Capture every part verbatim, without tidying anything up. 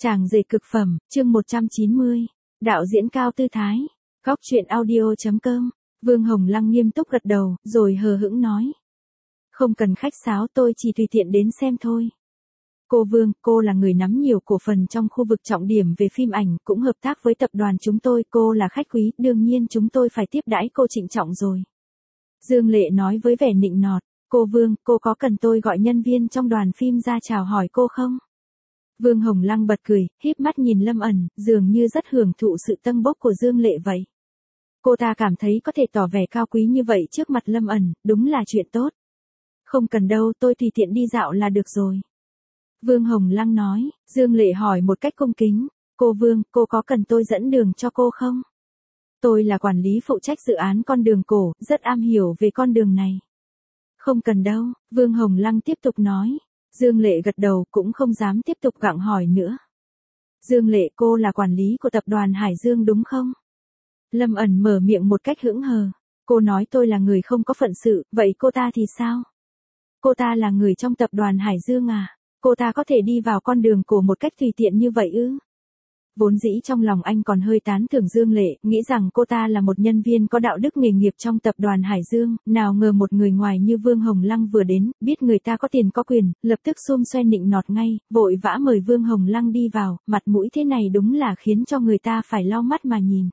Chàng rể cực phẩm, chương một trăm chín mươi. Đạo diễn Cao Tư Thái. Góc truyện audio.com. Vương Hồng Lăng nghiêm túc gật đầu, rồi hờ hững nói. Không cần khách sáo, tôi chỉ tùy tiện đến xem thôi. Cô Vương, cô là người nắm nhiều cổ phần trong khu vực trọng điểm về phim ảnh, cũng hợp tác với tập đoàn chúng tôi, cô là khách quý, đương nhiên chúng tôi phải tiếp đãi cô trịnh trọng rồi. Dương Lệ nói với vẻ nịnh nọt. Cô Vương, cô có cần tôi gọi nhân viên trong đoàn phim ra chào hỏi cô không? Vương Hồng Lăng bật cười, híp mắt nhìn Lâm ẩn, dường như rất hưởng thụ sự tâng bốc của Dương Lệ vậy. Cô ta cảm thấy có thể tỏ vẻ cao quý như vậy trước mặt Lâm ẩn, đúng là chuyện tốt. Không cần đâu, tôi tùy tiện đi dạo là được rồi. Vương Hồng Lăng nói. Dương Lệ hỏi một cách cung kính. Cô Vương, cô có cần tôi dẫn đường cho cô không? Tôi là quản lý phụ trách dự án con đường cổ, rất am hiểu về con đường này. Không cần đâu, Vương Hồng Lăng tiếp tục nói. Dương Lệ gật đầu, cũng không dám tiếp tục gặng hỏi nữa. Dương Lệ, cô là quản lý của tập đoàn Hải Dương đúng không? Lâm ẩn mở miệng một cách hững hờ. Cô nói tôi là người không có phận sự, vậy cô ta thì sao? Cô ta là người trong tập đoàn Hải Dương à? Cô ta có thể đi vào con đường cổ một cách tùy tiện như vậy ư? Vốn dĩ trong lòng anh còn hơi tán thưởng Dương Lệ, nghĩ rằng cô ta là một nhân viên có đạo đức nghề nghiệp trong tập đoàn Hải Dương, nào ngờ một người ngoài như Vương Hồng Lăng vừa đến, biết người ta có tiền có quyền, lập tức xum xoe nịnh nọt ngay, vội vã mời Vương Hồng Lăng đi vào, mặt mũi thế này đúng là khiến cho người ta phải lau mắt mà nhìn.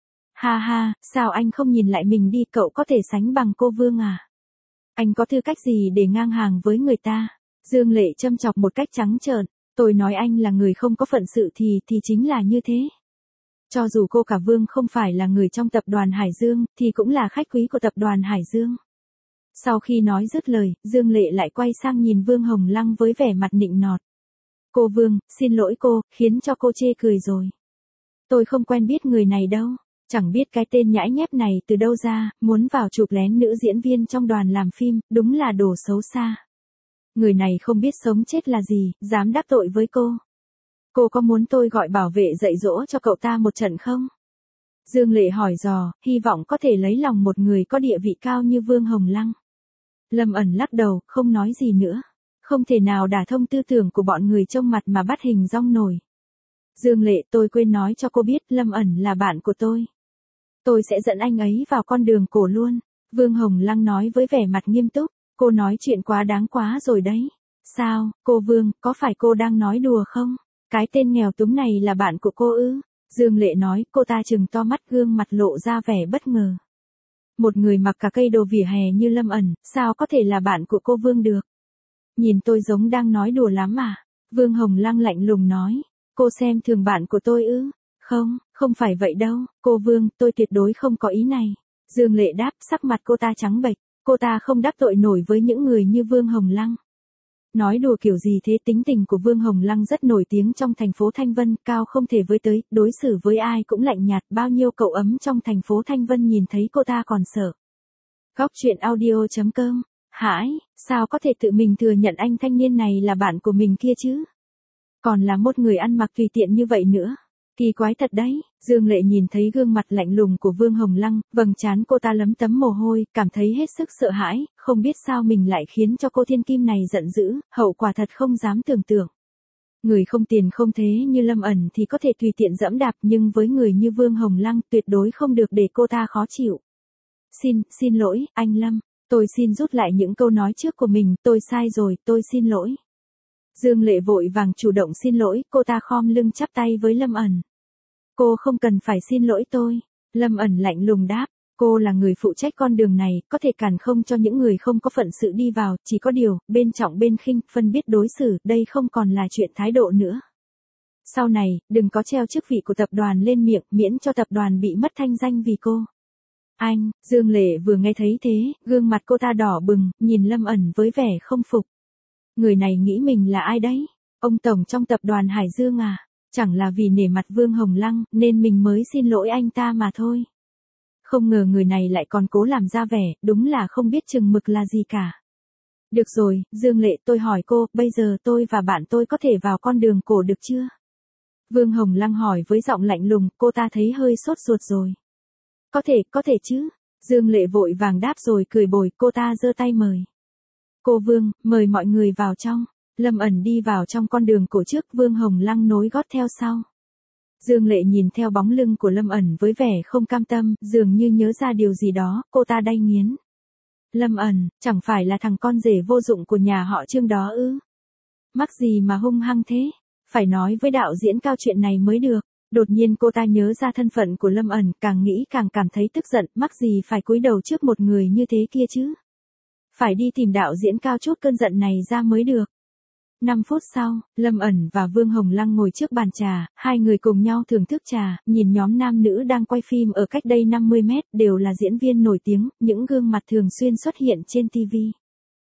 Ha ha, sao anh không nhìn lại mình đi, cậu có thể sánh bằng cô Vương à? Anh có tư cách gì để ngang hàng với người ta? Dương Lệ châm chọc một cách trắng trợn. Tôi nói anh là người không có phận sự thì, thì chính là như thế. Cho dù cô cả Vương không phải là người trong tập đoàn Hải Dương, thì cũng là khách quý của tập đoàn Hải Dương. Sau khi nói dứt lời, Dương Lệ lại quay sang nhìn Vương Hồng Lăng với vẻ mặt nịnh nọt. Cô Vương, xin lỗi cô, khiến cho cô chê cười rồi. Tôi không quen biết người này đâu, chẳng biết cái tên nhãi nhép này từ đâu ra, muốn vào chụp lén nữ diễn viên trong đoàn làm phim, đúng là đồ xấu xa. Người này không biết sống chết là gì, dám đắc tội với cô. Cô có muốn tôi gọi bảo vệ dạy dỗ cho cậu ta một trận không? Dương Lệ hỏi dò, hy vọng có thể lấy lòng một người có địa vị cao như Vương Hồng Lăng. Lâm ẩn lắc đầu, không nói gì nữa. Không thể nào đả thông tư tưởng của bọn người trông mặt mà bắt hình dong nổi. Dương Lệ, tôi quên nói cho cô biết, Lâm ẩn là bạn của tôi. Tôi sẽ dẫn anh ấy vào con đường cổ luôn. Vương Hồng Lăng nói với vẻ mặt nghiêm túc. Cô nói chuyện quá đáng quá rồi đấy. Sao, cô Vương, có phải cô đang nói đùa không? Cái tên nghèo túng này là bạn của cô ư? Dương Lệ nói, cô ta trừng to mắt, gương mặt lộ ra vẻ bất ngờ. Một người mặc cả cây đồ vỉa hè như Lâm ẩn, sao có thể là bạn của cô Vương được? Nhìn tôi giống đang nói đùa lắm à? Vương Hồng Lăng lạnh lùng nói. Cô xem thường bạn của tôi ư? Không, không phải vậy đâu, cô Vương, tôi tuyệt đối không có ý này. Dương Lệ đáp, sắc mặt cô ta trắng bệch. Cô ta không đắc tội nổi với những người như Vương Hồng Lăng. Nói đùa kiểu gì thế, tính tình của Vương Hồng Lăng rất nổi tiếng trong thành phố Thanh Vân, cao không thể với tới, đối xử với ai cũng lạnh nhạt, bao nhiêu cậu ấm trong thành phố Thanh Vân nhìn thấy cô ta còn sợ. Góc truyện audio.com. Hãi, sao có thể tự mình thừa nhận anh thanh niên này là bạn của mình kia chứ? Còn là một người ăn mặc tùy tiện như vậy nữa. Kỳ quái thật đấy. Dương Lệ nhìn thấy gương mặt lạnh lùng của Vương Hồng Lăng, vầng trán cô ta lấm tấm mồ hôi, cảm thấy hết sức sợ hãi, không biết sao mình lại khiến cho cô thiên kim này giận dữ, hậu quả thật không dám tưởng tượng. Người không tiền không thế như Lâm ẩn thì có thể tùy tiện dẫm đạp, nhưng với người như Vương Hồng Lăng tuyệt đối không được để cô ta khó chịu. Xin, xin lỗi, anh Lâm, tôi xin rút lại những câu nói trước của mình, tôi sai rồi, tôi xin lỗi. Dương Lệ vội vàng chủ động xin lỗi, cô ta khom lưng chắp tay với Lâm ẩn. Cô không cần phải xin lỗi tôi. Lâm ẩn lạnh lùng đáp, cô là người phụ trách con đường này, có thể cản không cho những người không có phận sự đi vào, chỉ có điều, bên trọng bên khinh, phân biết đối xử, đây không còn là chuyện thái độ nữa. Sau này, đừng có treo chức vị của tập đoàn lên miệng, miễn cho tập đoàn bị mất thanh danh vì cô. Anh, Dương Lệ vừa nghe thấy thế, gương mặt cô ta đỏ bừng, nhìn Lâm ẩn với vẻ không phục. Người này nghĩ mình là ai đấy? Ông tổng trong tập đoàn Hải Dương à? Chẳng là vì nể mặt Vương Hồng Lăng, nên mình mới xin lỗi anh ta mà thôi. Không ngờ người này lại còn cố làm ra vẻ, đúng là không biết chừng mực là gì cả. Được rồi, Dương Lệ, tôi hỏi cô, bây giờ tôi và bạn tôi có thể vào con đường cổ được chưa? Vương Hồng Lăng hỏi với giọng lạnh lùng, cô ta thấy hơi sốt ruột rồi. Có thể, có thể chứ. Dương Lệ vội vàng đáp rồi cười bồi, cô ta giơ tay mời. Cô Vương, mời mọi người vào trong. Lâm ẩn đi vào trong con đường cổ trước, Vương Hồng Lăng nối gót theo sau. Dương Lệ nhìn theo bóng lưng của Lâm ẩn với vẻ không cam tâm, dường như nhớ ra điều gì đó, cô ta đay nghiến. Lâm ẩn, chẳng phải là thằng con rể vô dụng của nhà họ Trương đó ư? Mắc gì mà hung hăng thế? Phải nói với đạo diễn Cao chuyện này mới được. Đột nhiên cô ta nhớ ra thân phận của Lâm ẩn, càng nghĩ càng cảm thấy tức giận, mắc gì phải cúi đầu trước một người như thế kia chứ? Phải đi tìm đạo diễn Cao chút cơn giận này ra mới được. năm phút sau, Lâm ẩn và Vương Hồng Lăng ngồi trước bàn trà, hai người cùng nhau thưởng thức trà, nhìn nhóm nam nữ đang quay phim ở cách đây năm mươi mét, đều là diễn viên nổi tiếng, những gương mặt thường xuyên xuất hiện trên ti vi.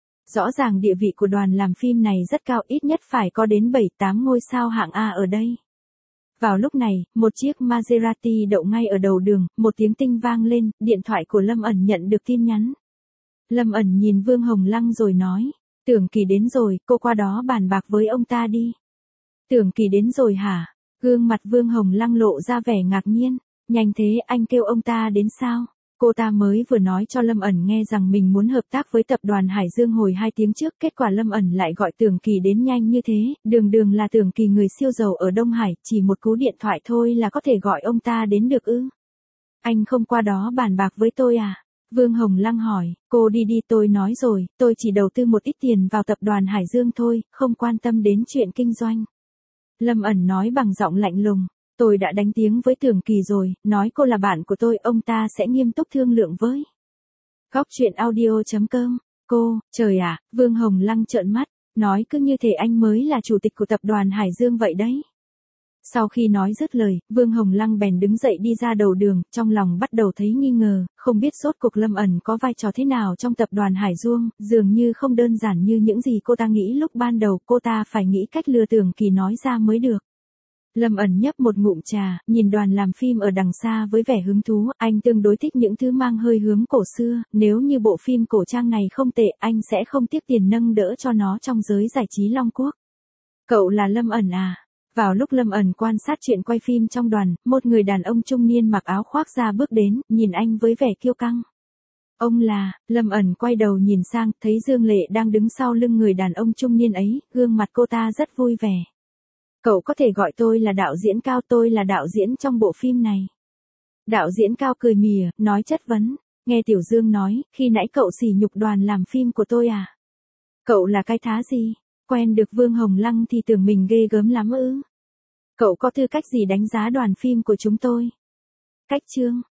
Rõ ràng địa vị của đoàn làm phim này rất cao, ít nhất phải có đến bảy tám ngôi sao hạng A ở đây. Vào lúc này, một chiếc Maserati đậu ngay ở đầu đường, một tiếng tinh vang lên, điện thoại của Lâm ẩn nhận được tin nhắn. Lâm ẩn nhìn Vương Hồng Lăng rồi nói, Tưởng Kỳ đến rồi, cô qua đó bàn bạc với ông ta đi. Tưởng Kỳ đến rồi hả? Gương mặt Vương Hồng Lăng lộ ra vẻ ngạc nhiên, nhanh thế anh kêu ông ta đến sao? Cô ta mới vừa nói cho Lâm ẩn nghe rằng mình muốn hợp tác với tập đoàn Hải Dương hồi hai tiếng trước, kết quả Lâm ẩn lại gọi Tưởng Kỳ đến nhanh như thế, đường đường là Tưởng Kỳ người siêu giàu ở Đông Hải, chỉ một cú điện thoại thôi là có thể gọi ông ta đến được ư? Anh không qua đó bàn bạc với tôi à? Vương Hồng Lăng hỏi, cô đi đi, tôi nói rồi, tôi chỉ đầu tư một ít tiền vào tập đoàn Hải Dương thôi, không quan tâm đến chuyện kinh doanh. Lâm ẩn nói bằng giọng lạnh lùng. Tôi đã đánh tiếng với Tưởng Kỳ rồi, nói cô là bạn của tôi, ông ta sẽ nghiêm túc thương lượng với. Góc truyện audio chấm com, cô, trời ạ, à, Vương Hồng Lăng trợn mắt, nói cứ như thể anh mới là chủ tịch của tập đoàn Hải Dương vậy đấy. Sau khi nói dứt lời, Vương Hồng Lăng bèn đứng dậy đi ra đầu đường, trong lòng bắt đầu thấy nghi ngờ, không biết rốt cuộc Lâm ẩn có vai trò thế nào trong tập đoàn Hải Dương, dường như không đơn giản như những gì cô ta nghĩ lúc ban đầu, cô ta phải nghĩ cách lừa Tưởng Kỳ nói ra mới được. Lâm ẩn nhấp một ngụm trà, nhìn đoàn làm phim ở đằng xa với vẻ hứng thú, anh tương đối thích những thứ mang hơi hướng cổ xưa, nếu như bộ phim cổ trang này không tệ, anh sẽ không tiếc tiền nâng đỡ cho nó trong giới giải trí Long Quốc. Cậu là Lâm ẩn à? Vào lúc Lâm ẩn quan sát chuyện quay phim trong đoàn, một người đàn ông trung niên mặc áo khoác da bước đến, nhìn anh với vẻ kiêu căng. Ông là, Lâm ẩn quay đầu nhìn sang, thấy Dương Lệ đang đứng sau lưng người đàn ông trung niên ấy, gương mặt cô ta rất vui vẻ. Cậu có thể gọi tôi là đạo diễn Cao, tôi là đạo diễn trong bộ phim này. Đạo diễn Cao cười mỉa, nói chất vấn, nghe Tiểu Dương nói, khi nãy cậu sỉ nhục đoàn làm phim của tôi à? Cậu là cái thá gì? Quen được Vương Hồng Lăng thì tưởng mình ghê gớm lắm ư? Cậu có tư cách gì đánh giá đoàn phim của chúng tôi? Cách chương